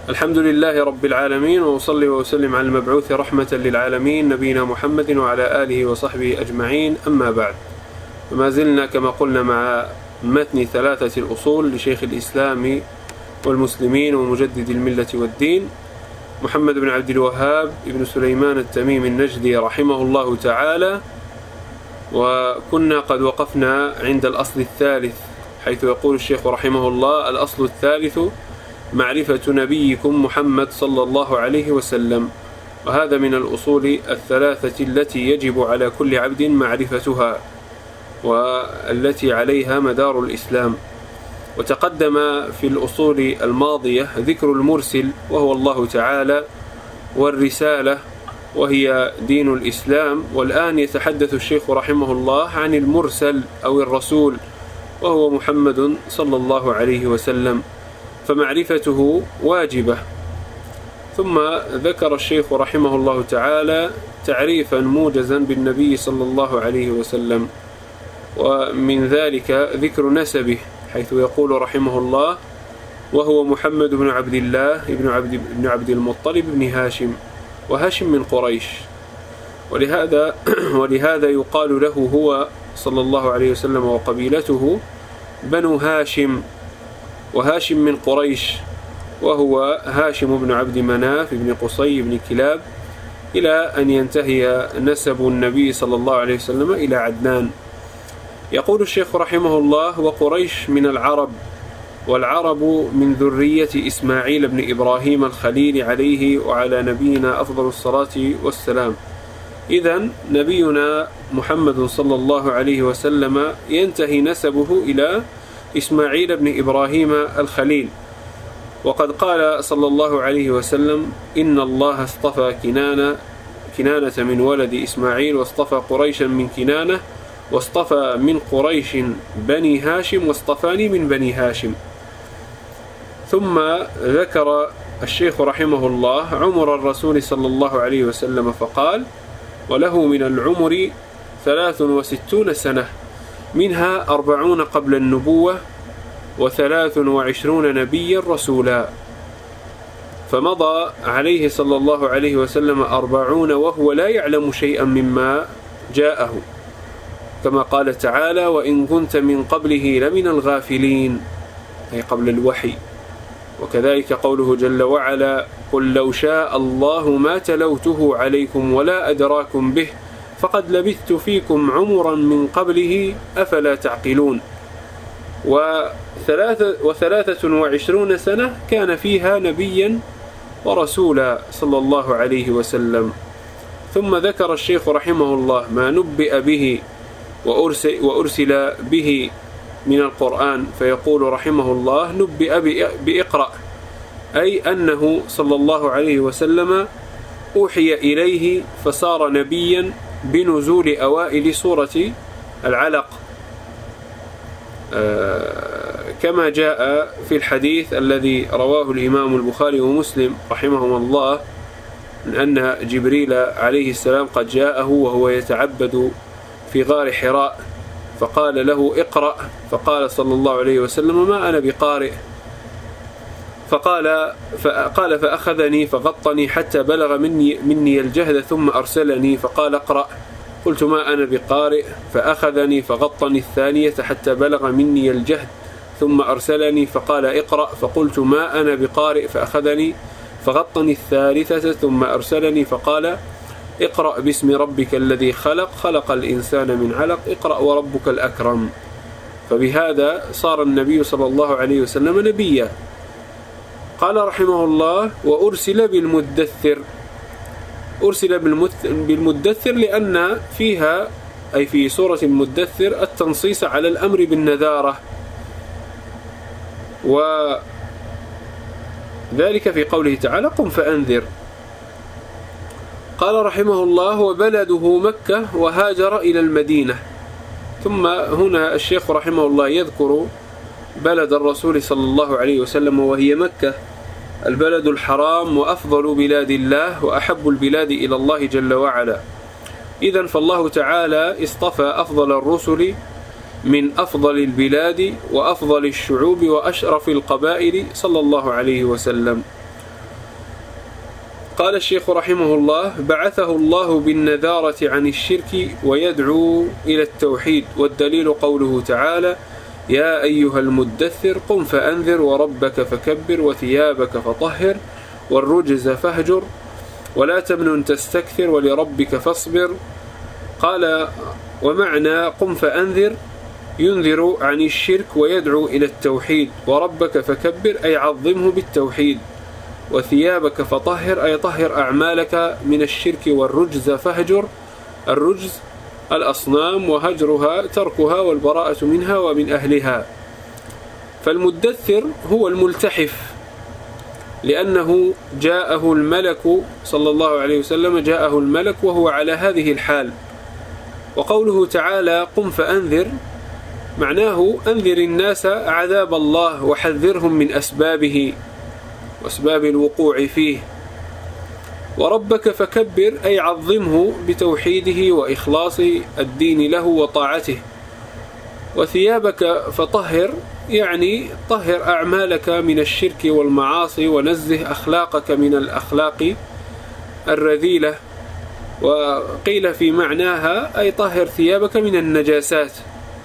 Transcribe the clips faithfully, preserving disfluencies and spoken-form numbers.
الحمد لله رب العالمين، وأصلي وأسلم على المبعوث رحمة للعالمين نبينا محمد وعلى آله وصحبه أجمعين. أما بعد، وما زلنا كما قلنا مع متن ثلاثة الأصول لشيخ الإسلام والمسلمين ومجدد الملة والدين محمد بن عبد الوهاب ابن سليمان التميمي النجدي رحمه الله تعالى. وكنا قد وقفنا عند الأصل الثالث، حيث يقول الشيخ رحمه الله: الأصل الثالث معرفة نبيكم محمد صلى الله عليه وسلم. وهذا من الأصول الثلاثة التي يجب على كل عبد معرفتها والتي عليها مدار الإسلام. وتقدم في الأصول الماضية ذكر المرسل وهو الله تعالى، والرسالة وهي دين الإسلام. والآن يتحدث الشيخ رحمه الله عن المرسل أو الرسول وهو محمد صلى الله عليه وسلم، فمعرفته واجبة. ثم ذكر الشيخ رحمه الله تعالى تعريفا موجزا بالنبي صلى الله عليه وسلم، ومن ذلك ذكر نسبه، حيث يقول رحمه الله: وهو محمد بن عبد الله بن عبد, بن عبد المطلب بن هاشم، وهاشم من قريش. ولهذا, ولهذا يقال له هو صلى الله عليه وسلم وقبيلته بنو هاشم، وهاشم من قريش، وهو هاشم بن عبد مناف بن قصي بن كلاب، إلى أن ينتهي نسب النبي صلى الله عليه وسلم إلى عدنان. يقول الشيخ رحمه الله: وقريش من العرب، والعرب من ذرية إسماعيل بن إبراهيم الخليل عليه وعلى نبينا أفضل الصلاة والسلام. إذن نبينا محمد صلى الله عليه وسلم ينتهي نسبه إلى إسماعيل بن إبراهيم الخليل. وقد قال صلى الله عليه وسلم: إن الله اصطفى كنانة كنانة من ولد إسماعيل، واصطفى قريشا من كنانة، واصطفى من قريش بني هاشم، واصطفاني من بني هاشم. ثم ذكر الشيخ رحمه الله عمر الرسول صلى الله عليه وسلم فقال: وله من العمر ثلاث وستون سنة، منها أربعون قبل النبوة، وثلاث وعشرون نبيا رسولا. فمضى عليه صلى الله عليه وسلم أربعون وهو لا يعلم شيئا مما جاءه، كما قال تعالى: وإن كنت من قبله لمن الغافلين، أي قبل الوحي. وكذلك قوله جل وعلا: قل لو شاء الله ما تلوته عليكم ولا أدراكم به فقد لبثت فيكم عمرا من قبله أفلا تعقلون. وثلاثة, وثلاثة وعشرون سنة كان فيها نبيا ورسولا صلى الله عليه وسلم. ثم ذكر الشيخ رحمه الله ما نبئ به وأرسل, وأرسل به من القرآن، فيقول رحمه الله: نبئ بإقرأ، أي أنه صلى الله عليه وسلم أوحي إليه فصار نبيا بنزول أوائل سورة العلق، كما جاء في الحديث الذي رواه الإمام البخاري ومسلم رحمهما الله، من أن جبريل عليه السلام قد جاءه وهو يتعبد في غار حراء، فقال له: اقرأ، فقال صلى الله عليه وسلم: ما أنا بقارئ. فقال فقال فأخذني فغطني حتى بلغ مني, مني الجهد ثم أرسلني فقال: اقرأ. قلت: ما أنا بقارئ. فأخذني فغطني الثانية حتى بلغ مني الجهد ثم أرسلني فقال: اقرأ. فقلت: ما أنا بقارئ. فأخذني فغطني الثالثة ثم أرسلني فقال: اقرأ باسم ربك الذي خلق خلق الإنسان من علق اقرأ وربك الأكرم. فبهذا صار النبي صلى الله عليه وسلم نبيا. قال رحمه الله: وأرسل بالمدثر. أرسل بالمدثر لأن فيها، أي في سورة المدثر، التنصيص على الأمر بالنذارة، وذلك في قوله تعالى: قم فأنذر. قال رحمه الله: وبلده مكة، وهاجر إلى المدينة. ثم هنا الشيخ رحمه الله يذكر بلد الرسول صلى الله عليه وسلم وهي مكة، البلد الحرام وأفضل بلاد الله وأحب البلاد إلى الله جل وعلا. إذن فالله تعالى اصطفى أفضل الرسل من أفضل البلاد وأفضل الشعوب وأشرف القبائل صلى الله عليه وسلم. قال الشيخ رحمه الله: بعثه الله بالنذارة عن الشرك ويدعو إلى التوحيد، والدليل قوله تعالى: يا أيها المدثر قم فأنذر وربك فكبر وثيابك فطهر والرجز فاهجر ولا تمنن تستكثر ولربك فاصبر. قال: ومعنى قم فأنذر ينذر عن الشرك ويدعو إلى التوحيد، وربك فكبر أي عظمه بالتوحيد، وثيابك فطهر أي طهر أعمالك من الشرك، والرجز فاهجر، الرجز الأصنام وهجرها تركها والبراءة منها ومن أهلها. فالمدثر هو الملتحف، لأنه جاءه الملك صلى الله عليه وسلم جاءه الملك وهو على هذه الحال. وقوله تعالى قم فأنذر معناه أنذر الناس عذاب الله وحذرهم من أسبابه وأسباب الوقوع فيه. وربك فكبر أي عظمه بتوحيده وإخلاص الدين له وطاعته. وثيابك فطهر يعني طهر أعمالك من الشرك والمعاصي ونزه أخلاقك من الأخلاق الرذيلة. وقيل في معناها أي طهر ثيابك من النجاسات.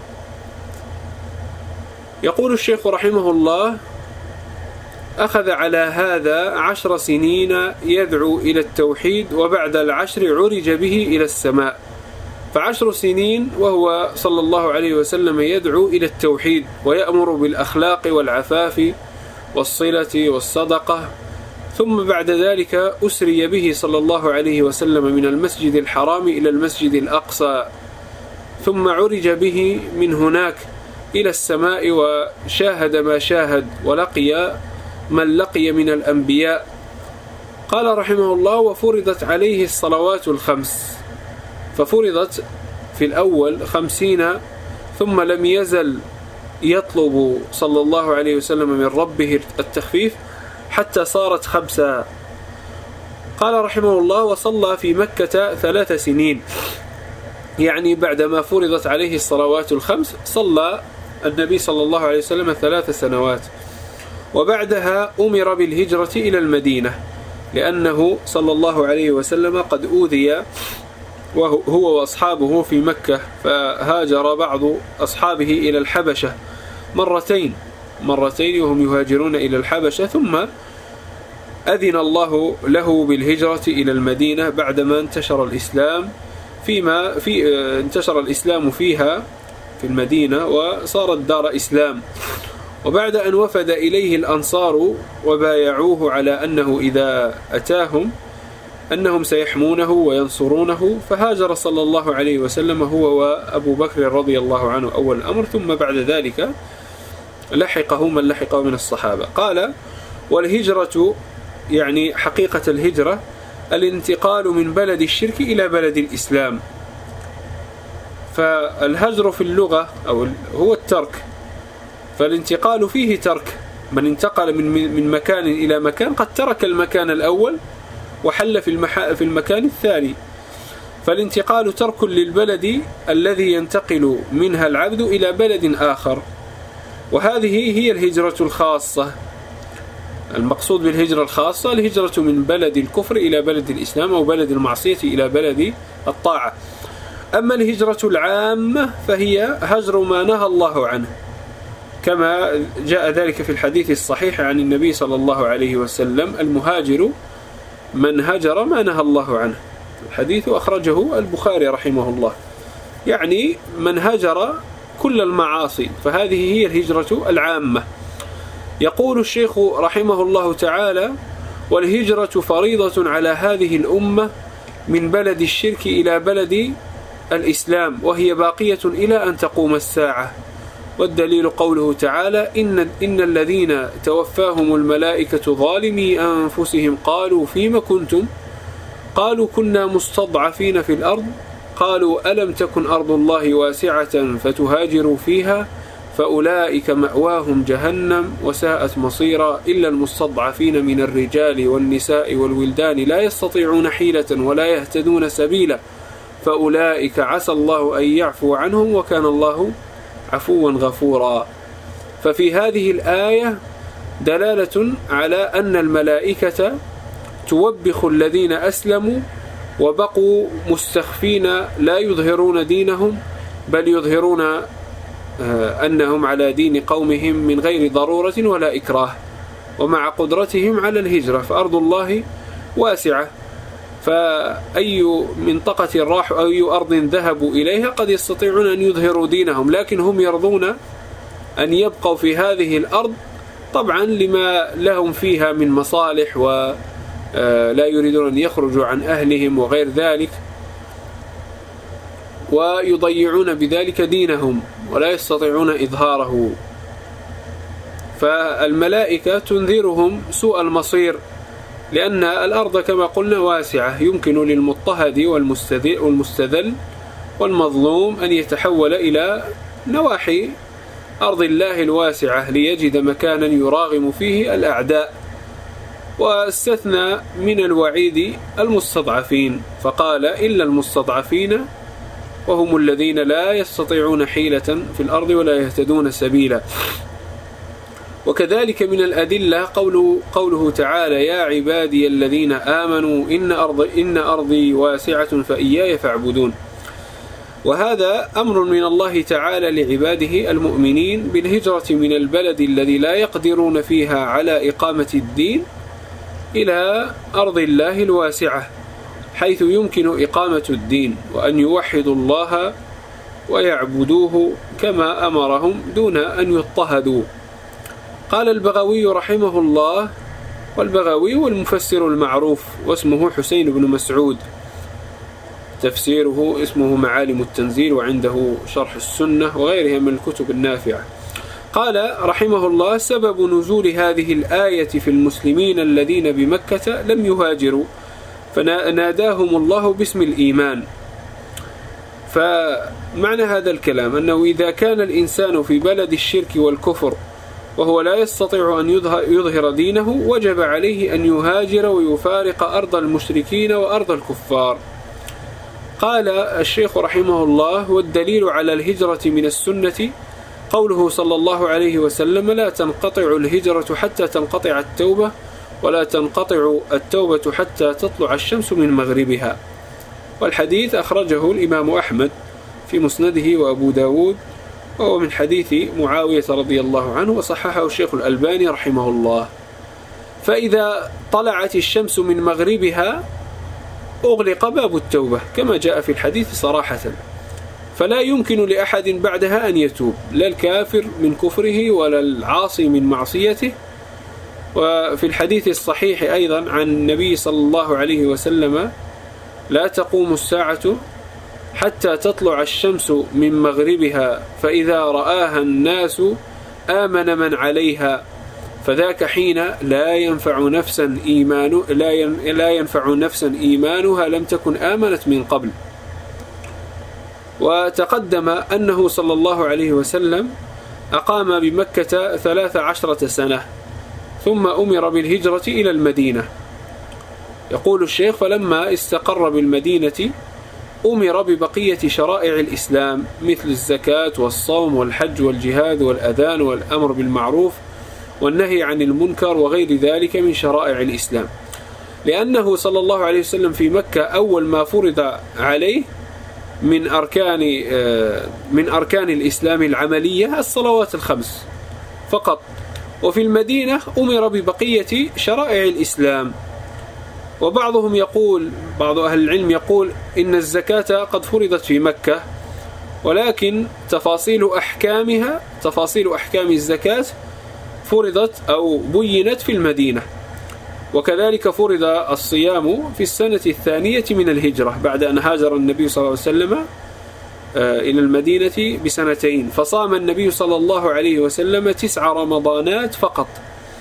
يقول الشيخ رحمه الله: أخذ على هذا عشر سنين يدعو إلى التوحيد، وبعد العشر عرج به إلى السماء. فعشر سنين وهو صلى الله عليه وسلم يدعو إلى التوحيد ويأمر بالأخلاق والعفاف والصلة والصدقة. ثم بعد ذلك أسري به صلى الله عليه وسلم من المسجد الحرام إلى المسجد الأقصى، ثم عرج به من هناك إلى السماء وشاهد ما شاهد ولقي من لقي من الأنبياء. قال رحمه الله: وفرضت عليه الصلوات الخمس، ففرضت في الأول خمسين، ثم لم يزل يطلب صلى الله عليه وسلم من ربه التخفيف حتى صارت خمسة. قال رحمه الله: وصلى في مكة ثلاث سنين، يعني بعدما فرضت عليه الصلوات الخمس صلى النبي صلى الله عليه وسلم ثلاث سنوات. وبعدها أمر بالهجرة إلى المدينة، لأنه صلى الله عليه وسلم قد أوذي وهو وأصحابه في مكة، فهاجر بعض أصحابه إلى الحبشة مرتين مرتين وهم يهاجرون إلى الحبشة، ثم أذن الله له بالهجرة إلى المدينة بعدما انتشر الإسلام فيما في انتشر الإسلام فيها في المدينة وصارت دار إسلام. وبعد أن وفد إليه الأنصار وبايعوه على أنه إذا أتاهم أنهم سيحمونه وينصرونه، فهاجر صلى الله عليه وسلم هو وأبو بكر رضي الله عنه أول الأمر، ثم بعد ذلك لحقه من لحقه من الصحابة. قال: والهجرة يعني حقيقة الهجرة الانتقال من بلد الشرك إلى بلد الإسلام. فالهجر في اللغة أو هو الترك، فالانتقال فيه ترك. من انتقل من من مكان إلى مكان قد ترك المكان الأول وحل في المح... في المكان الثاني. فالانتقال ترك للبلد الذي ينتقل منها العبد إلى بلد آخر، وهذه هي الهجرة الخاصة. المقصود بالهجرة الخاصة الهجرة من بلد الكفر إلى بلد الإسلام، أو بلد المعصية إلى بلد الطاعة. أما الهجرة العامة فهي هجر ما نهى الله عنه، كما جاء ذلك في الحديث الصحيح عن النبي صلى الله عليه وسلم: المهاجر من هجر ما نهى الله عنه. الحديث أخرجه البخاري رحمه الله، يعني من هجر كل المعاصي، فهذه هي الهجرة العامة. يقول الشيخ رحمه الله تعالى: والهجرة فريضة على هذه الأمة من بلد الشرك إلى بلد الإسلام، وهي باقية إلى أن تقوم الساعة. والدليل قوله تعالى: إن, إن الذين توفاهم الملائكة ظالمي أنفسهم قالوا فيما كنتم؟ قالوا كنا مستضعفين في الأرض، قالوا ألم تكن أرض الله واسعة فتهاجروا فيها، فأولئك مأواهم جهنم وساءت مصيرا، إلا المستضعفين من الرجال والنساء والولدان لا يستطيعون حيلة ولا يهتدون سبيلا، فأولئك عسى الله أن يعفو عنهم وكان الله عفوا غفورا. ففي هذه الآية دلالة على أن الملائكة توبخ الذين أسلموا وبقوا مستخفين لا يظهرون دينهم، بل يظهرون أنهم على دين قومهم من غير ضرورة ولا إكراه، ومع قدرتهم على الهجرة، فأرض الله واسعة، فأي منطقة راحوا أو أي أرض ذهبوا إليها قد يستطيعون أن يظهروا دينهم، لكن هم يرضون أن يبقوا في هذه الأرض طبعا لما لهم فيها من مصالح، ولا يريدون أن يخرجوا عن أهلهم وغير ذلك، ويضيعون بذلك دينهم ولا يستطيعون إظهاره. فالملائكة تنذرهم سوء المصير، لأن الأرض كما قلنا واسعة، يمكن للمضطهد والمستذل والمظلوم أن يتحول إلى نواحي أرض الله الواسعة ليجد مكانا يراغم فيه الأعداء. واستثنى من الوعيد المستضعفين، فقال إلا المستضعفين وهم الذين لا يستطيعون حيلة في الأرض ولا يهتدون سبيلا. وكذلك من الأدلة قوله, قوله تعالى يا عبادي الذين آمنوا إن, أرض إن أرضي واسعة فإياي فاعبدون. وهذا أمر من الله تعالى لعباده المؤمنين بالهجرة من البلد الذي لا يقدرون فيها على إقامة الدين إلى أرض الله الواسعة، حيث يمكن إقامة الدين وأن يوحدوا الله ويعبدوه كما أمرهم دون أن يضطهدوا. قال البغوي رحمه الله، والبغوي والمفسر المعروف واسمه حسين بن مسعود، تفسيره اسمه معالم التنزيل، وعنده شرح السنة وغيرها من الكتب النافعة. قال رحمه الله سبب نزول هذه الآية في المسلمين الذين بمكة لم يهاجروا، فناداهم الله باسم الإيمان. فمعنى هذا الكلام أنه إذا كان الإنسان في بلد الشرك والكفر وهو لا يستطيع أن يظهر دينه، وجب عليه أن يهاجر ويفارق أرض المشركين وأرض الكفار. قال الشيخ رحمه الله والدليل على الهجرة من السنة قوله صلى الله عليه وسلم لا تنقطع الهجرة حتى تنقطع التوبة، ولا تنقطع التوبة حتى تطلع الشمس من مغربها. والحديث أخرجه الإمام أحمد في مسنده وأبو داود، وهو من حديث معاوية رضي الله عنه، وصححه الشيخ الألباني رحمه الله. فإذا طلعت الشمس من مغربها أغلق باب التوبة كما جاء في الحديث صراحة، فلا يمكن لأحد بعدها أن يتوب، لا الكافر من كفره ولا العاصي من معصيته. وفي الحديث الصحيح أيضا عن النبي صلى الله عليه وسلم لا تقوم الساعة حتى تطلع الشمس من مغربها، فإذا رآها الناس آمن من عليها، فذاك حين لا ينفع نفسا إيمان لا لا ينفع نفسا إيمانها لم تكن آمنت من قبل. وتقدم أنه صلى الله عليه وسلم أقام بمكة ثلاث عشرة سنة، ثم أمر بالهجرة إلى المدينة. يقول الشيخ فلما استقر بالمدينة أمر ببقية شرائع الإسلام مثل الزكاة والصوم والحج والجهاد والأذان والأمر بالمعروف والنهي عن المنكر وغير ذلك من شرائع الإسلام، لأنه صلى الله عليه وسلم في مكة أول ما فرض عليه من أركان من أركان الإسلام العملية الصلوات الخمس فقط، وفي المدينة أمر ببقية شرائع الإسلام. وبعضهم يقول بعض أهل العلم يقول إن الزكاة قد فرضت في مكة، ولكن تفاصيل أحكامها تفاصيل أحكام الزكاة فرضت أو بينت في المدينة. وكذلك فرض الصيام في السنة الثانية من الهجرة بعد أن هاجر النبي صلى الله عليه وسلم إلى المدينة بسنتين، فصام النبي صلى الله عليه وسلم تسع رمضانات فقط.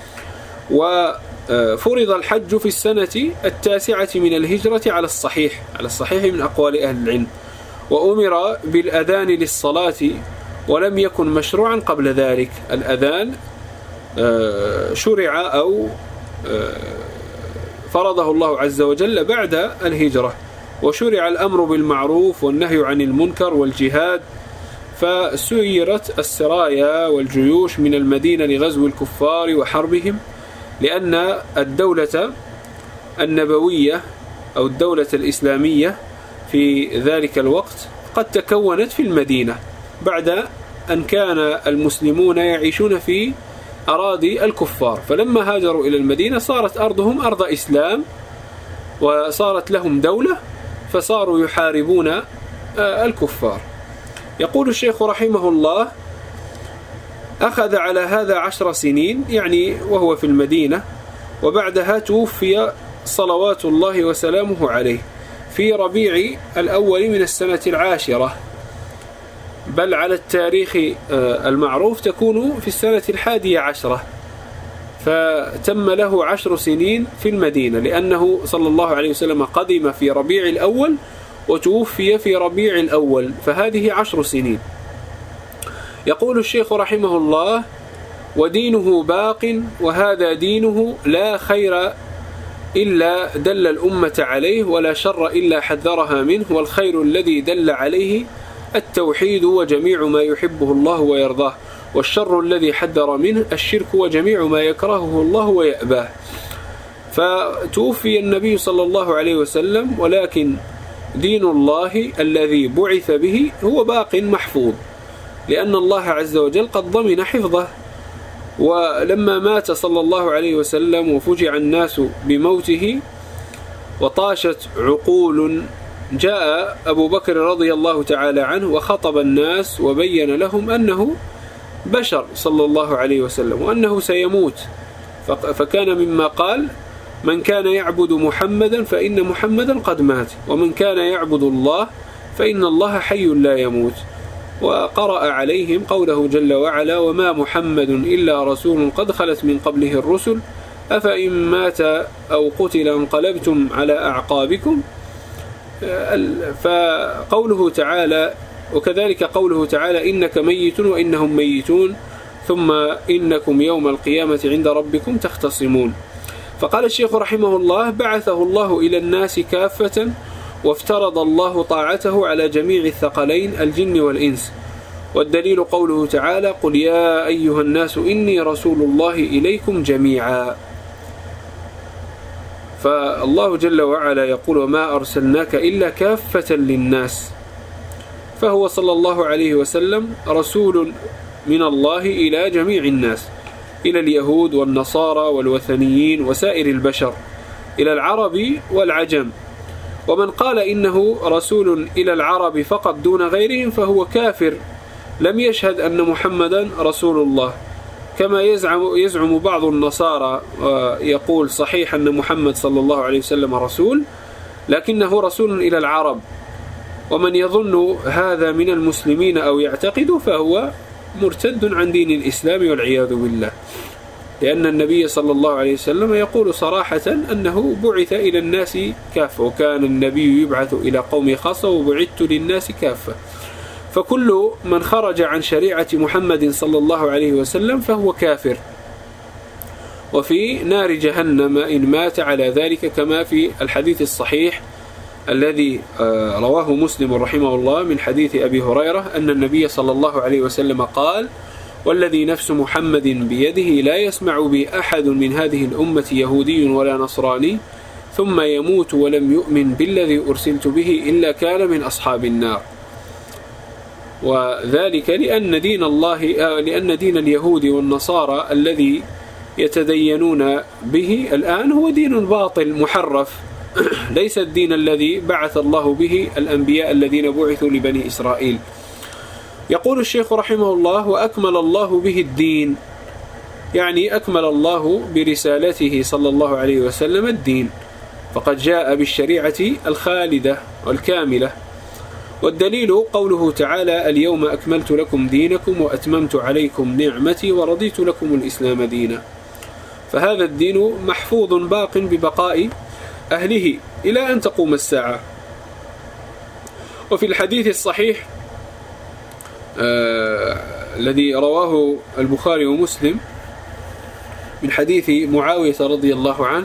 وفرض الحج في السنة التاسعة من الهجرة على الصحيح على الصحيح من أقوال أهل العلم، وأمر بالأذان للصلاة ولم يكن مشروعا قبل ذلك. الأذان شرع أو فرضه الله عز وجل بعد الهجرة، وشرع الأمر بالمعروف والنهي عن المنكر والجهاد، فسيرت السرايا والجيوش من المدينة لغزو الكفار وحربهم، لأن الدولة النبوية أو الدولة الإسلامية في ذلك الوقت قد تكونت في المدينة بعد أن كان المسلمون يعيشون في أراضي الكفار، فلما هاجروا إلى المدينة صارت أرضهم أرض إسلام وصارت لهم دولة، فصاروا يحاربون الكفار. يقول الشيخ رحمه الله: أخذ على هذا عشر سنين، يعني وهو في المدينة، وبعدها توفي صلوات الله وسلامه عليه في ربيع الأول من السنة العاشرة، بل على التاريخ المعروف تكون في السنة الحادية عشرة، فتم له عشر سنين في المدينة، لأنه صلى الله عليه وسلم قدم في ربيع الأول وتوفي في ربيع الأول، فهذه عشر سنين. يقول الشيخ رحمه الله: ودينه باق، وهذا دينه لا خير إلا دل الأمة عليه، ولا شر إلا حذرها منه، والخير الذي دل عليه التوحيد وجميع ما يحبه الله ويرضاه، والشر الذي حذر منه الشرك وجميع ما يكرهه الله ويأباه. فتوفي النبي صلى الله عليه وسلم، ولكن دين الله الذي بعث به هو باق محفوظ، لأن الله عز وجل قد ضمن حفظه. ولما مات صلى الله عليه وسلم وفجع الناس بموته وطاشت عقول، جاء أبو بكر رضي الله تعالى عنه وخطب الناس وبين لهم أنه بشر صلى الله عليه وسلم وأنه سيموت، فكان مما قال: من كان يعبد محمدا فإن محمدا قد مات، ومن كان يعبد الله فإن الله حي لا يموت. وقرأ عليهم قوله جل وعلا: وما محمد إلا رسول قد خلت من قبله الرسل أفإن مات أو قتل انقلبتم على أعقابكم. فقوله تعالى وكذلك قوله تعالى: إنك ميت وإنهم ميتون ثم إنكم يوم القيامة عند ربكم تختصمون. فقال الشيخ رحمه الله: بعثه الله إلى الناس كافة، وافترض الله طاعته على جميع الثقلين الجن والإنس، والدليل قوله تعالى: قل يا أيها الناس إني رسول الله إليكم جميعا. فالله جل وعلا يقول: وما أرسلناك إلا كافة للناس، فهو صلى الله عليه وسلم رسول من الله إلى جميع الناس، إلى اليهود والنصارى والوثنيين وسائر البشر، إلى العرب والعجم. ومن قال إنه رسول إلى العرب فقط دون غيرهم فهو كافر، لم يشهد أن محمدا رسول الله، كما يزعم, يزعم بعض النصارى يقول صحيح أن محمد صلى الله عليه وسلم رسول، لكنه رسول إلى العرب. ومن يظن هذا من المسلمين أو يعتقد فهو مرتد عن دين الإسلام والعياذ بالله، لأن النبي صلى الله عليه وسلم يقول صراحة أنه بعث إلى الناس كافة، وكان النبي يبعث إلى قوم خاصة وبعثت للناس كافة. فكل من خرج عن شريعة محمد صلى الله عليه وسلم فهو كافر، وفي نار جهنم إن مات على ذلك، كما في الحديث الصحيح الذي رواه مسلم رحمه الله من حديث أبي هريرة أن النبي صلى الله عليه وسلم قال: والذي نفس محمد بيده لا يسمع بي أحد من هذه الأمة يهودي ولا نصراني ثم يموت ولم يؤمن بالذي أرسلت به إلا كان من أصحاب النار. وذلك لأن دين الله لأن دين اليهود والنصارى الذي يتدينون به الآن هو دين باطل محرف، ليس الدين الذي بعث الله به الأنبياء الذين بعثوا لبني إسرائيل. يقول الشيخ رحمه الله: وأكمل الله به الدين، يعني أكمل الله برسالته صلى الله عليه وسلم الدين، فقد جاء بالشريعة الخالدة والكاملة. والدليل قوله تعالى: اليوم أكملت لكم دينكم وأتممت عليكم نعمتي ورضيت لكم الإسلام دينا. فهذا الدين محفوظ باق ببقاء أهله إلى أن تقوم الساعة. وفي الحديث الصحيح آه الذي رواه البخاري ومسلم من حديث معاوية رضي الله عنه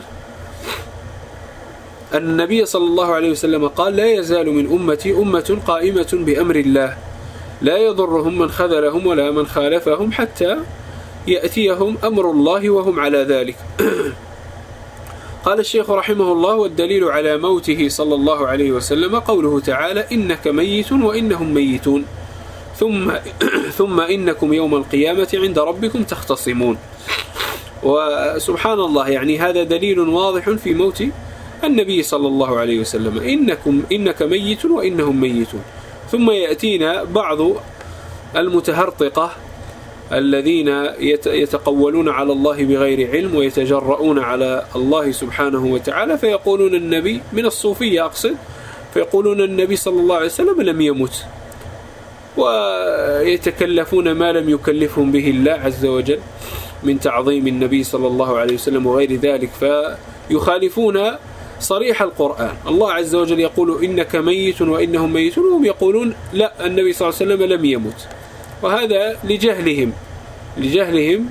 أن النبي صلى الله عليه وسلم قال: لا يزال من أمتي أمة قائمة بأمر الله لا يضرهم من خذلهم ولا من خالفهم حتى يأتيهم أمر الله وهم على ذلك. قال الشيخ رحمه الله: والدليل على موته صلى الله عليه وسلم قوله تعالى: إنك ميت وإنهم ميتون ثم, ثم إنكم يوم القيامة عند ربكم تختصمون. وسبحان الله، يعني هذا دليل واضح في موت النبي صلى الله عليه وسلم: إنكم إنك ميت وإنهم ميتون. ثم يأتينا بعض المتهرطقة الذين يتقولون على الله بغير علم ويتجرؤون على الله سبحانه وتعالى، فيقولون النبي، من الصوفية أقصد، فيقولون النبي صلى الله عليه وسلم لم يمت، ويتكلفون ما لم يكلفهم به الله عز وجل من تعظيم النبي صلى الله عليه وسلم وغير ذلك، فيخالفون صريح القرآن. الله عز وجل يقول: إنك ميت وإنهم ميتون، وهم يقولون لا، النبي صلى الله عليه وسلم لم يمت. وهذا لجهلهم لجهلهم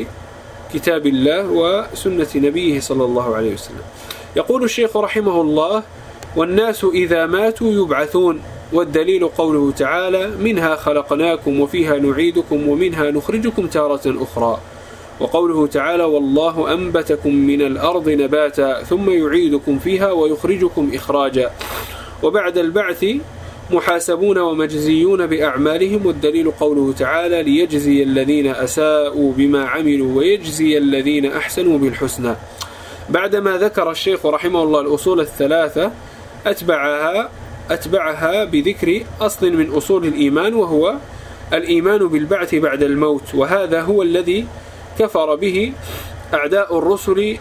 بكتاب الله وسنة نبيه صلى الله عليه وسلم. يقول الشيخ رحمه الله: والناس إذا ماتوا يبعثون، والدليل قوله تعالى: منها خلقناكم وفيها نعيدكم ومنها نخرجكم تارة أخرى. وقوله تعالى: والله أنبتكم من الأرض نباتا ثم يعيدكم فيها ويخرجكم إخراجا. وبعد البعث محاسبون ومجزيون بأعمالهم، والدليل قوله تعالى: ليجزي الذين أساءوا بما عملوا ويجزي الذين أحسنوا بالحسنى. بعدما ذكر الشيخ رحمه الله الأصول الثلاثة أتبعها أتبعها بذكر أصل من أصول الإيمان، وهو الإيمان بالبعث بعد الموت، وهذا هو الذي كفر به أعداء الرسل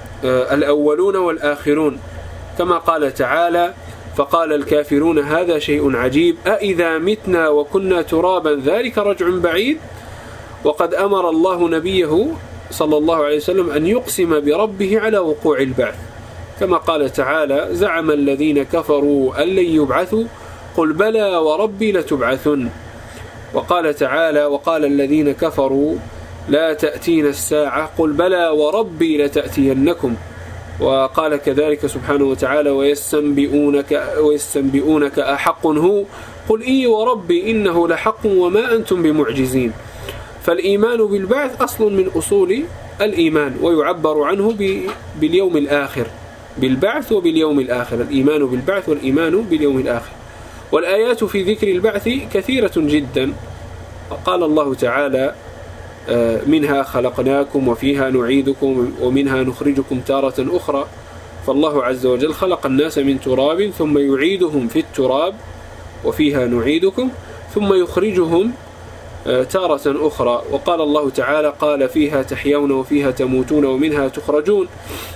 الأولون والآخرون، كما قال تعالى: فقال الكافرون هذا شيء عجيب أإذا متنا وكنا ترابا ذلك رجع بعيد. وقد أمر الله نبيه صلى الله عليه وسلم أن يقسم بربه على وقوع البعث، كما قال تعالى: زعم الذين كفروا أن لن يبعثوا قل بلى وربي لتبعثن. وقال تعالى: وقال الذين كفروا لا تأتين الساعة قل بلى وربي لتأتينكم. وقال كذلك سبحانه وتعالى: ويستنبئونك, ويستنبئونك أحق هو قل إي وربي إنه لحق وما أنتم بمعجزين. فالإيمان بالبعث أصل من أصول الإيمان، ويعبر عنه باليوم الآخر، بالبعث وباليوم الآخر، الإيمان بالبعث والإيمان باليوم الآخر. والآيات في ذكر البعث كثيرة جدا. قال الله تعالى: منها خلقناكم وفيها نعيدكم ومنها نخرجكم تارة أخرى. فالله عز وجل خلق الناس من تراب ثم يعيدهم في التراب وفيها نعيدكم ثم يخرجهم تارة أخرى. وقال الله تعالى: قال فيها تحيون وفيها تموتون ومنها تخرجون.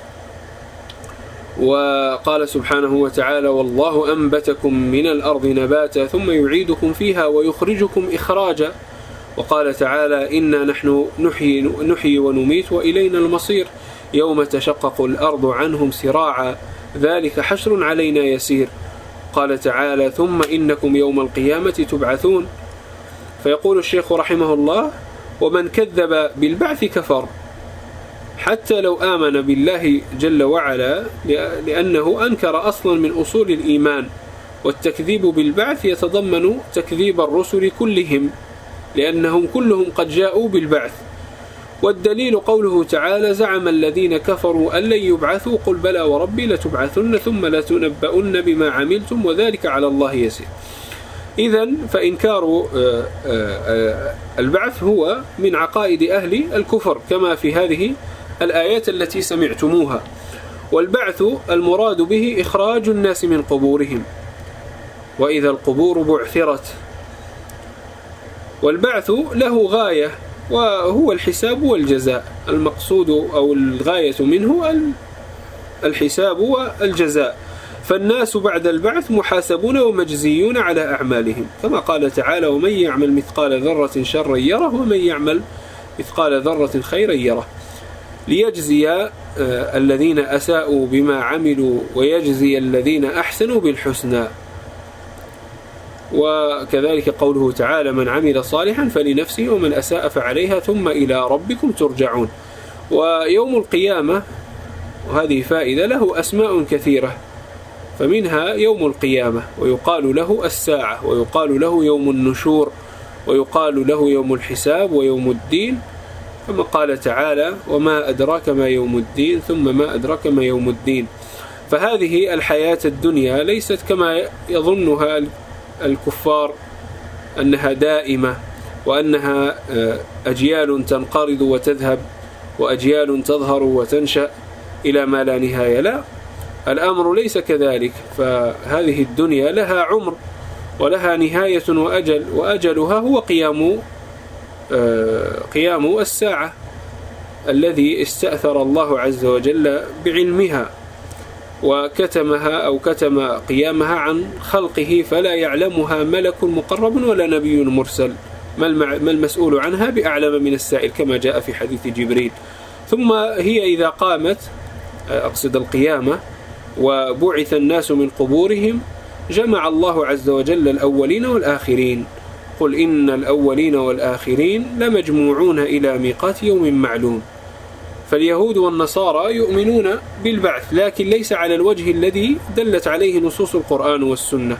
وقال سبحانه وتعالى: والله أنبتكم من الأرض نباتا ثم يعيدكم فيها ويخرجكم إخراجا. وقال تعالى: إنا نحن نحيي, نحيي ونميت وإلينا المصير يوم تشقق الأرض عنهم سراعا ذلك حشر علينا يسير. قال تعالى: ثم إنكم يوم القيامة تبعثون. فيقول الشيخ رحمه الله: ومن كذب بالبعث كفر، حتى لو آمن بالله جل وعلا، لأنه أنكر أصلا من أصول الإيمان. والتكذيب بالبعث يتضمن تكذيب الرسل كلهم، لأنهم كلهم قد جاءوا بالبعث. والدليل قوله تعالى: زعم الذين كفروا أن لن يبعثوا قل بلى وربي لتبعثن ثم لتنبؤن بما عملتم وذلك على الله يسير. إذن فإنكار البعث هو من عقائد أهل الكفر، كما في هذه الآيات التي سمعتموها. والبعث المراد به إخراج الناس من قبورهم، وإذا القبور بعثرت. والبعث له غاية، وهو الحساب والجزاء. المقصود أو الغاية منه الحساب والجزاء. فالناس بعد البعث محاسبون ومجزيون على أعمالهم، كما قال تعالى: ومن يعمل مثقال ذرة شرا يره ومن يعمل مثقال ذرة خيرا يره. ليجزي الذين أساءوا بما عملوا ويجزي الذين أحسنوا بالحسنى. وكذلك قوله تعالى: من عمل صالحا فلنفسه ومن أساء فعليها ثم إلى ربكم ترجعون. ويوم القيامة، وهذه فائدة، له أسماء كثيرة، فمنها يوم القيامة، ويقال له الساعة، ويقال له يوم النشور، ويقال له يوم الحساب ويوم الدين. كما قال تعالى: وما أدراك ما يوم الدين ثم ما أدراك ما يوم الدين. فهذه الحياة الدنيا ليست كما يظنها الكفار أنها دائمة، وأنها أجيال تنقرض وتذهب وأجيال تظهر وتنشأ إلى ما لا نهاية. لا، الأمر ليس كذلك. فهذه الدنيا لها عمر ولها نهاية وأجل، وأجلها هو قيام قيام الساعة الذي استأثر الله عز وجل بعلمها وكتمها أو كتم قيامها عن خلقه، فلا يعلمها ملك مقرب ولا نبي مرسل، ما المسؤول عنها بأعلم من السائل كما جاء في حديث جبريل. ثم هي إذا قامت، أقصد القيامة، وبعث الناس من قبورهم، جمع الله عز وجل الأولين والآخرين. قل إن الأولين والآخرين لمجموعون إلى ميقات يوم معلوم. فاليهود والنصارى يؤمنون بالبعث، لكن ليس على الوجه الذي دلت عليه نصوص القرآن والسنة.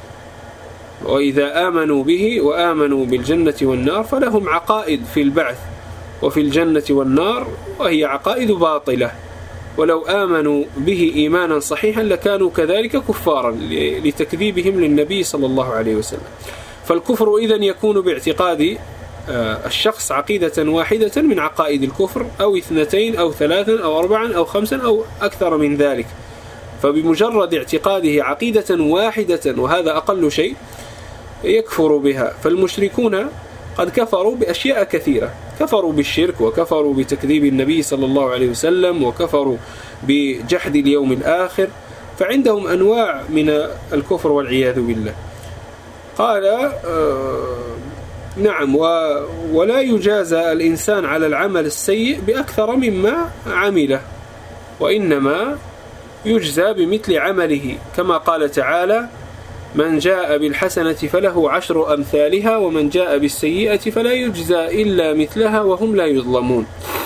وإذا آمنوا به وآمنوا بالجنة والنار فلهم عقائد في البعث وفي الجنة والنار، وهي عقائد باطلة. ولو آمنوا به إيمانا صحيحا لكانوا كذلك كفارا لتكذيبهم للنبي صلى الله عليه وسلم. فالكفر إذن يكون باعتقاد الشخص عقيدة واحدة من عقائد الكفر، أو اثنتين أو ثلاثا أو أربعا أو خمسا أو أكثر من ذلك. فبمجرد اعتقاده عقيدة واحدة، وهذا أقل شيء، يكفر بها. فالمشركون قد كفروا بأشياء كثيرة، كفروا بالشرك، وكفروا بتكذيب النبي صلى الله عليه وسلم، وكفروا بجحد اليوم الآخر. فعندهم أنواع من الكفر والعياذ بالله. قال آه نعم، ولا يجازى الإنسان على العمل السيء بأكثر مما عمله، وإنما يجزى بمثل عمله، كما قال تعالى: من جاء بالحسنة فله عشر أمثالها ومن جاء بالسيئة فلا يجزى إلا مثلها وهم لا يظلمون.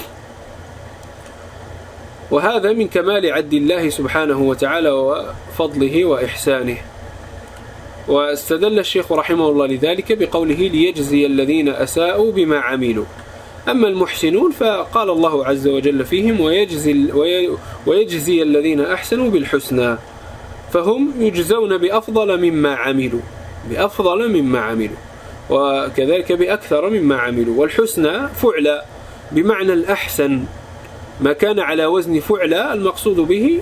وهذا من كمال عدل الله سبحانه وتعالى وفضله وإحسانه. واستدل الشيخ رحمه الله لذلك بقوله: ليجزي الذين أساءوا بما عملوا. أما المحسنون فقال الله عز وجل فيهم: ويجزي, ويجزي الذين أحسنوا بالحسنى، فهم يجزون بأفضل مما عملوا، بأفضل مما عملوا، وكذلك بأكثر مما عملوا. والحسنى فعلى بمعنى الأحسن، ما كان على وزن فعلى المقصود به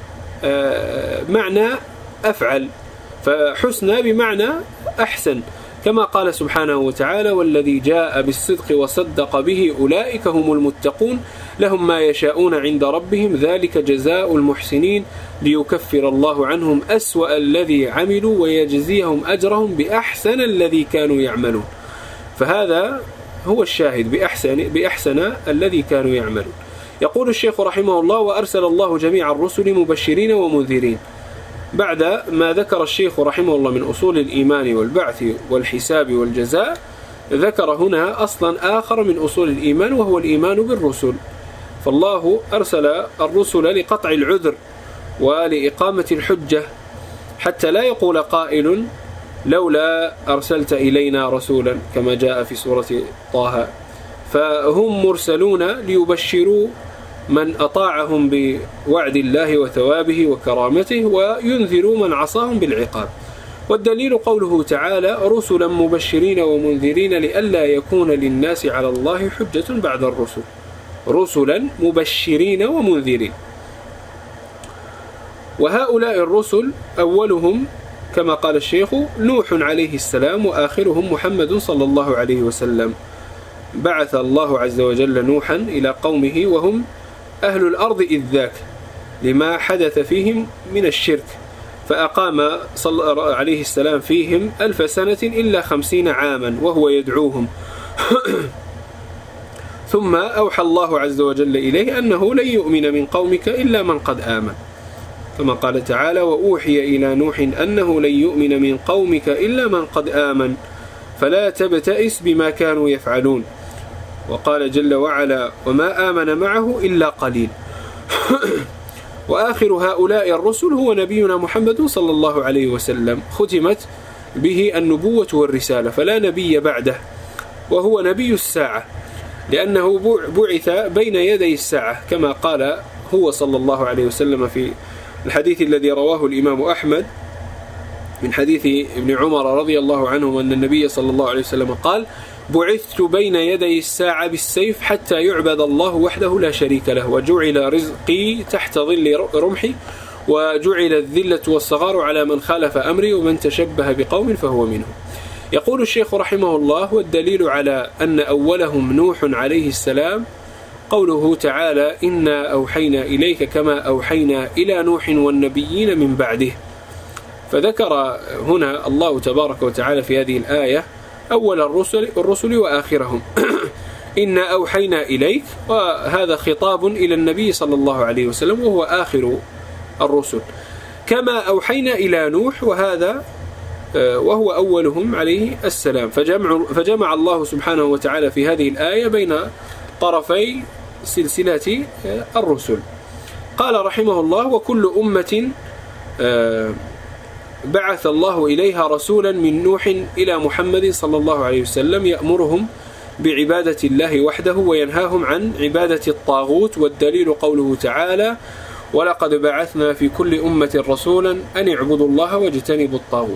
معنى أفعل، فحسنى بمعنى أحسن، كما قال سبحانه وتعالى: والذي جاء بالصدق وصدق به أولئك هم المتقون لهم ما يشاءون عند ربهم ذلك جزاء المحسنين ليكفر الله عنهم أسوأ الذي عملوا ويجزيهم أجرهم بأحسن الذي كانوا يعملون. فهذا هو الشاهد، بأحسن, بأحسن الذي كانوا يعملون. يقول الشيخ رحمه الله: وأرسل الله جميع الرسل مبشرين ومنذرين. بعد ما ذكر الشيخ رحمه الله من أصول الإيمان والبعث والحساب والجزاء، ذكر هنا أصلا آخر من أصول الإيمان، وهو الإيمان بالرسل. فالله أرسل الرسل لقطع العذر ولإقامة الحجة، حتى لا يقول قائل: لولا أرسلت إلينا رسولا، كما جاء في سورة طه. فهم مرسلون ليبشروا من أطاعهم بوعد الله وثوابه وكرامته، وينذروا من عصاهم بالعقاب. والدليل قوله تعالى: رسلا مبشرين ومنذرين لئلا يكون للناس على الله حجة بعد الرسل. رسلا مبشرين ومنذرين. وهؤلاء الرسل أولهم كما قال الشيخ نوح عليه السلام، وآخرهم محمد صلى الله عليه وسلم. بعث الله عز وجل نوحا إلى قومه وهم أهل الأرض إذ ذاك لما حدث فيهم من الشرك، فأقام صلى الله عليه السلام فيهم ألف سنة إلا خمسين عاما وهو يدعوهم ثم أوحى الله عز وجل إليه أنه لن يؤمن من قومك إلا من قد آمن، كما قال تعالى: وأوحي إلى نوح أنه لن يؤمن من قومك إلا من قد آمن فلا تبتئس بما كانوا يفعلون. وقال جل وعلا: وما آمن معه إلا قليل. وآخر هؤلاء الرسل هو نبينا محمد صلى الله عليه وسلم، ختمت به النبوة والرسالة، فلا نبي بعده، وهو نبي الساعة. لأنه بعث بين يدي الساعة كما قال هو صلى الله عليه وسلم في الحديث الذي رواه الإمام أحمد من حديث ابن عمر رضي الله عنه أن النبي صلى الله عليه وسلم قال: بعثت بين يدي الساعة بالسيف حتى يعبد الله وحده لا شريك له، وجعل رزقي تحت ظل رمحي، وجعل الذلة والصغار على من خالف أمري، ومن تشبه بقوم فهو منهم. يقول الشيخ رحمه الله: والدليل على أن أولهم نوح عليه السلام قوله تعالى: إنا أوحينا إليك كما أوحينا إلى نوح والنبيين من بعده. فذكر هنا الله تبارك وتعالى في هذه الآية أول الرسل, الرسل وآخرهم. إنا أوحينا إليك، وهذا خطاب إلى النبي صلى الله عليه وسلم وهو آخر الرسل، كما أوحينا إلى نوح، وهذا وهو أولهم عليه السلام. فجمع, فجمع الله سبحانه وتعالى في هذه الآية بين طرفي سلسلة الرسل. قال رحمه الله: وكل أمة بعث الله إليها رسولا من نوح إلى محمد صلى الله عليه وسلم يأمرهم بعبادة الله وحده وينهاهم عن عبادة الطاغوت. والدليل قوله تعالى: ولقد بعثنا في كل أمة رسولا أن اعبدوا الله واجتنبوا الطاغوت.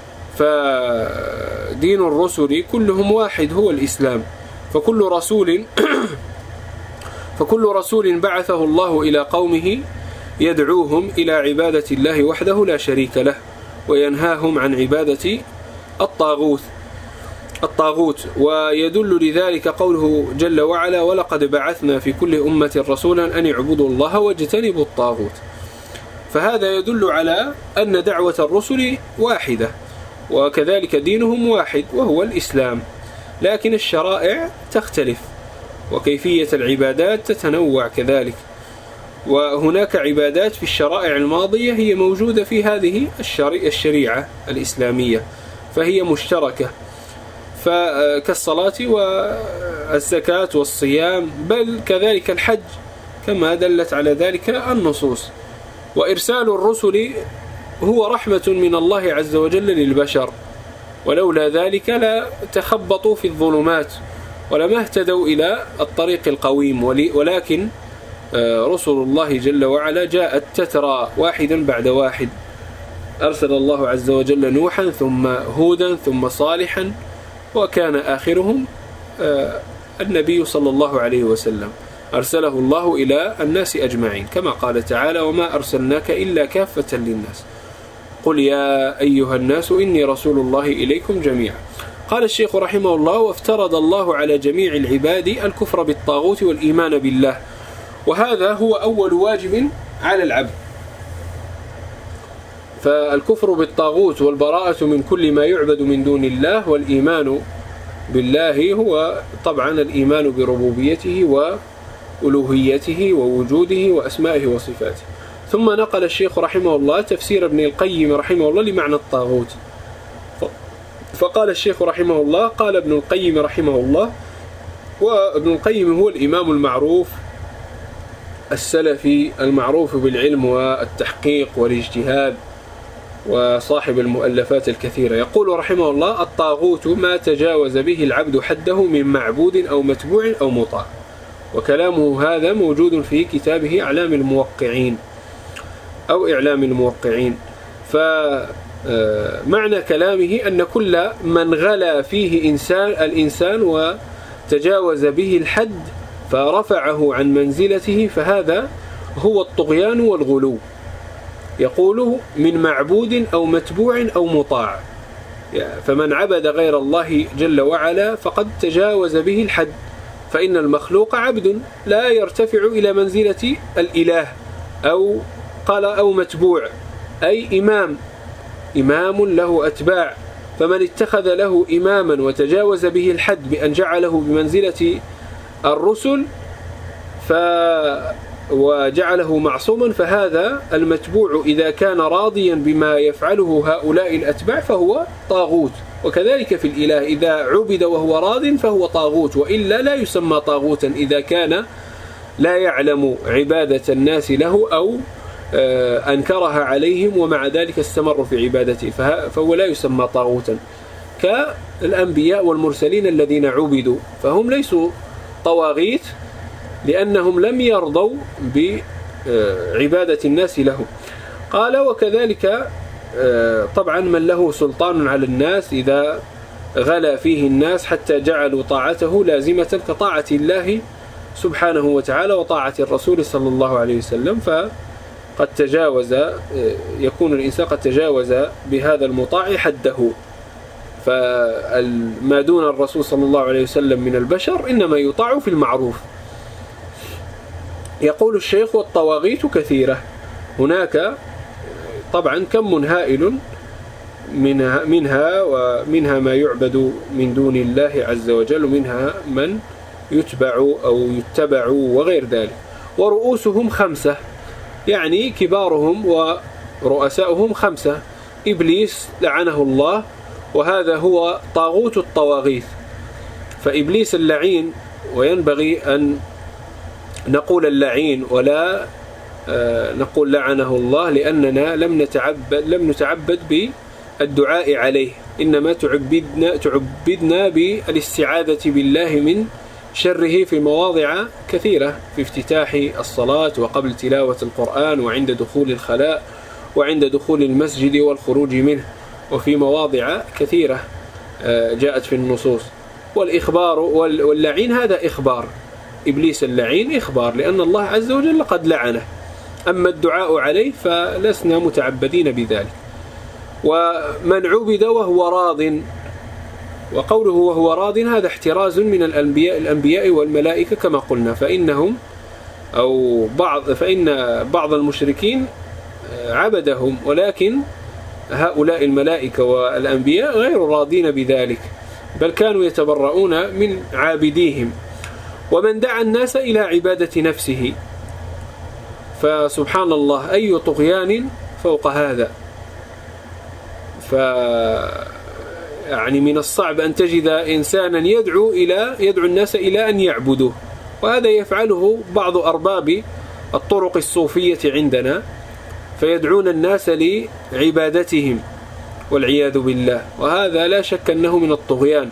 فدين الرسل كلهم واحد هو الإسلام. فكل رسول فكل رسول بعثه الله إلى قومه يدعوهم إلى عبادة الله وحده لا شريك له، وينهاهم عن عبادة الطاغوت الطاغوت ويدل لذلك قوله جل وعلا: ولقد بعثنا في كل أمة رسولا أن اعبدوا الله واجتنبوا الطاغوت. فهذا يدل على أن دعوة الرسل واحدة، وكذلك دينهم واحد وهو الإسلام، لكن الشرائع تختلف وكيفية العبادات تتنوع كذلك. وهناك عبادات في الشرائع الماضية هي موجودة في هذه الشريعة الإسلامية فهي مشتركة، كالصلاة والزكاة والصيام، بل كذلك الحج كما دلت على ذلك النصوص. وإرسال الرسل هو رحمة من الله عز وجل للبشر، ولولا ذلك لا تخبطوا في الظلمات ولما اهتدوا إلى الطريق القويم. ولكن رسل الله جل وعلا جاءت تترى واحدا بعد واحد. أرسل الله عز وجل نوحا ثم هودا ثم صالحا، وكان آخرهم النبي صلى الله عليه وسلم أرسله الله إلى الناس أجمعين، كما قال تعالى: وما أرسلناك إلا كافة للناس قل يا أيها الناس إني رسول الله إليكم جميعا. قال الشيخ رحمه الله: وافترض الله على جميع العباد الكفر بالطاغوت والإيمان بالله، وهذا هو أول واجب على العبد. فالكفر بالطاغوت والبراءة من كل ما يعبد من دون الله، والإيمان بالله هو طبعا الإيمان بربوبيته وألوهيته ووجوده وأسمائه وصفاته. ثم نقل الشيخ رحمه الله تفسير ابن القيم رحمه الله لمعنى الطاغوت، فقال الشيخ رحمه الله: قال ابن القيم رحمه الله، وابن القيم هو الإمام المعروف السلفي المعروف بالعلم والتحقيق والاجتهاد وصاحب المؤلفات الكثيرة، يقول رحمه الله: الطاغوت ما تجاوز به العبد حده من معبود أو متبوع أو مطاع. وكلامه هذا موجود في كتابه أعلام الموقعين أو إعلام الموقعين. فمعنى كلامه أن كل من غلا فيه إنسان الإنسان وتجاوز به الحد فرفعه عن منزلته فهذا هو الطغيان والغلو. يقول: من معبود أو متبوع أو مطاع. فمن عبد غير الله جل وعلا فقد تجاوز به الحد، فإن المخلوق عبد لا يرتفع إلى منزلة الإله، أو قال أو متبوع أي إمام إمام له أتباع. فمن اتخذ له إماما وتجاوز به الحد بأن جعله بمنزلة الرسل ف وجعله معصوما فهذا المتبوع إذا كان راضيا بما يفعله هؤلاء الأتباع فهو طاغوت. وكذلك في الإله إذا عبد وهو راض فهو طاغوت، وإلا لا يسمى طاغوتا إذا كان لا يعلم عبادة الناس له أو أنكرها عليهم ومع ذلك استمروا في عبادته، فهو لا يسمى طاغوتا. كالأنبياء والمرسلين الذين عبدوا فهم ليسوا طواغيت لأنهم لم يرضوا بعبادة الناس لهم. قال وكذلك طبعا من له سلطان على الناس إذا غلا فيه الناس حتى جعلوا طاعته لازمة كطاعة الله سبحانه وتعالى وطاعة الرسول صلى الله عليه وسلم، فقد تجاوز يكون الإنسان قد تجاوز بهذا المطاع حده. فما دون الرسول صلى الله عليه وسلم من البشر إنما يطاع في المعروف. يقول الشيخ والطواغيت كثيرة، هناك طبعا كم هائل منها, منها ومنها ما يعبد من دون الله عز وجل، ومنها من يتبع أو يتبع وغير ذلك. ورؤوسهم خمسة، يعني كبارهم ورؤساؤهم خمسة. إبليس لعنه الله، وهذا هو طاغوت الطواغيت. فإبليس اللعين، وينبغي أن نقول اللعين ولا نقول لعنه الله، لأننا لم نتعبد لم نتعبد بالدعاء عليه، إنما تعبدنا تعبدنا بالاستعاذة بالله من شره في مواضع كثيرة، في افتتاح الصلاة وقبل تلاوة القرآن وعند دخول الخلاء وعند دخول المسجد والخروج منه، وفي مواضع كثيرة جاءت في النصوص. والإخبار واللعين هذا إخبار، إبليس اللعين إخبار، لأن الله عز وجل قد لعنه. أما الدعاء عليه فلسنا متعبدين بذلك. ومن عبد وهو راض، وقوله وهو راض هذا احتراز من الأنبياء الأنبياء والملائكة كما قلنا، فإنهم أو بعض فإن بعض المشركين عبدهم، ولكن هؤلاء الملائكة والأنبياء غير راضين بذلك، بل كانوا يتبرؤون من عابديهم. ومن دعا الناس إلى عبادة نفسه، فسبحان الله أي طغيان فوق هذا. ف يعني من الصعب أن تجد إنسانا يدعو إلى يدعو الناس إلى أن يعبدوه، وهذا يفعله بعض أرباب الطرق الصوفية عندنا، فيدعون الناس لعبادتهم والعياذ بالله، وهذا لا شك أنه من الطغيان.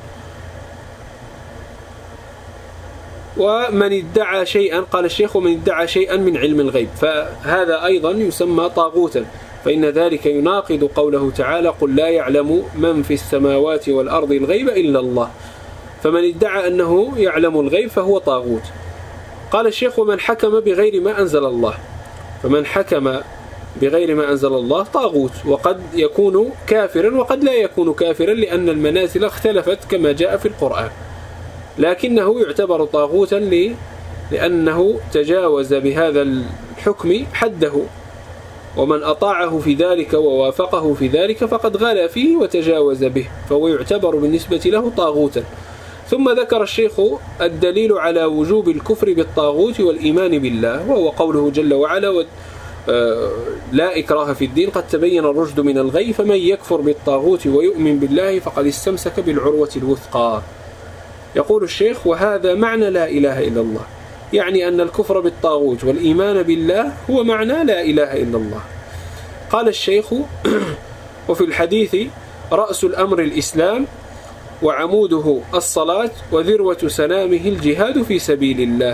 ومن ادعى شيئا، قال الشيخ ومن ادعى شيئا من علم الغيب، فهذا أيضا يسمى طاغوتا، فإن ذلك يناقض قوله تعالى قل لا يعلم من في السماوات والأرض الغيب إلا الله. فمن ادعى أنه يعلم الغيب فهو طاغوت. قال الشيخ ومن حكم بغير ما أنزل الله، فمن حكم بغير ما أنزل الله طاغوت، وقد يكون كافرا وقد لا يكون كافرا، لأن المنازل اختلفت كما جاء في القرآن، لكنه يعتبر طاغوتا لي لأنه تجاوز بهذا الحكم حده، ومن أطاعه في ذلك ووافقه في ذلك فقد غلا فيه وتجاوز به، فهو يعتبر بالنسبة له طاغوتا. ثم ذكر الشيخ الدليل على وجوب الكفر بالطاغوت والإيمان بالله، وهو قوله جل وعلا لا إكراه في الدين قد تبين الرشد من الغي فمن يكفر بالطاغوت ويؤمن بالله فقد استمسك بالعروة الوثقى. يقول الشيخ وهذا معنى لا إله إلا الله، يعني أن الكفر بالطاغوت والإيمان بالله هو معنى لا إله إلا الله. قال الشيخ وفي الحديث رأس الأمر الإسلام وعموده الصلاة وذروة سنامه الجهاد في سبيل الله.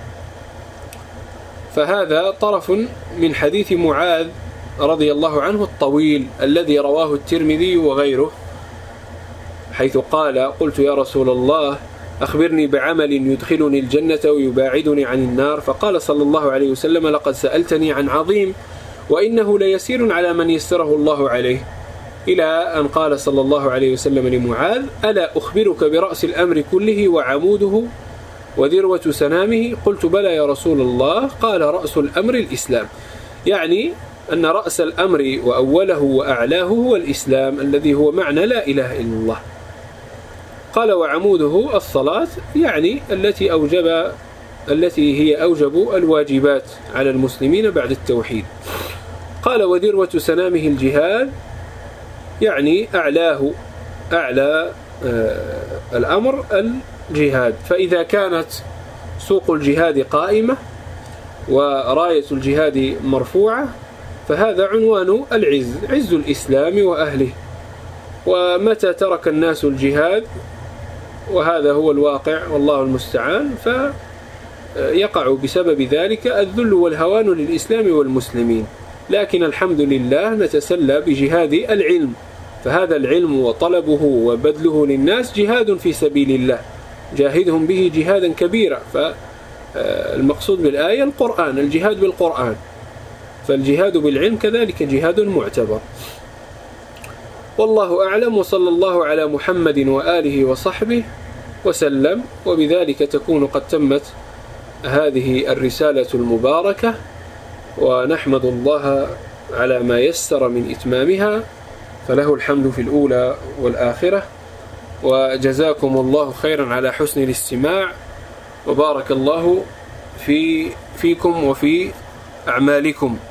فهذا طرف من حديث معاذ رضي الله عنه الطويل الذي رواه الترمذي وغيره، حيث قال قلت يا رسول الله أخبرني بعمل يدخلني الجنة ويباعدني عن النار، فقال صلى الله عليه وسلم لقد سألتني عن عظيم وإنه ليسير على من يسره الله عليه، إلى أن قال صلى الله عليه وسلم لمعاذ ألا أخبرك برأس الأمر كله وعموده وذروة سنامه؟ قلت بلى يا رسول الله. قال رأس الأمر الإسلام، يعني أن رأس الأمر وأوله وأعلاه هو الإسلام الذي هو معنى لا إله إلا الله. قال وعموده الصلاة، يعني التي أوجب التي هي أوجب الواجبات على المسلمين بعد التوحيد. قال وذروة سنامه الجهاد، يعني أعلاه أعلى آه الأمر الجهاد. فإذا كانت سوق الجهاد قائمة وراية الجهاد مرفوعة فهذا عنوان العز، عز الإسلام وأهله. ومتى ترك الناس الجهاد وهذا هو الواقع والله المستعان. فيقع بسبب ذلك الذل والهوان للإسلام والمسلمين. لكن الحمد لله نتسلى بجهاد العلم، فهذا العلم وطلبه وبذله للناس جهاد في سبيل الله، جاهدهم به جهادا كبيرا. فالمقصود بالآية القرآن، الجهاد بالقرآن، فالجهاد بالعلم كذلك جهاد معتبر. والله أعلم، وصلى الله على محمد وآله وصحبه وسلم. وبذلك تكون قد تمت هذه الرسالة المباركة، ونحمد الله على ما يسر من إتمامها، فله الحمد في الأولى والآخرة. وجزاكم الله خيرا على حسن الاستماع، وبارك الله في فيكم وفي أعمالكم.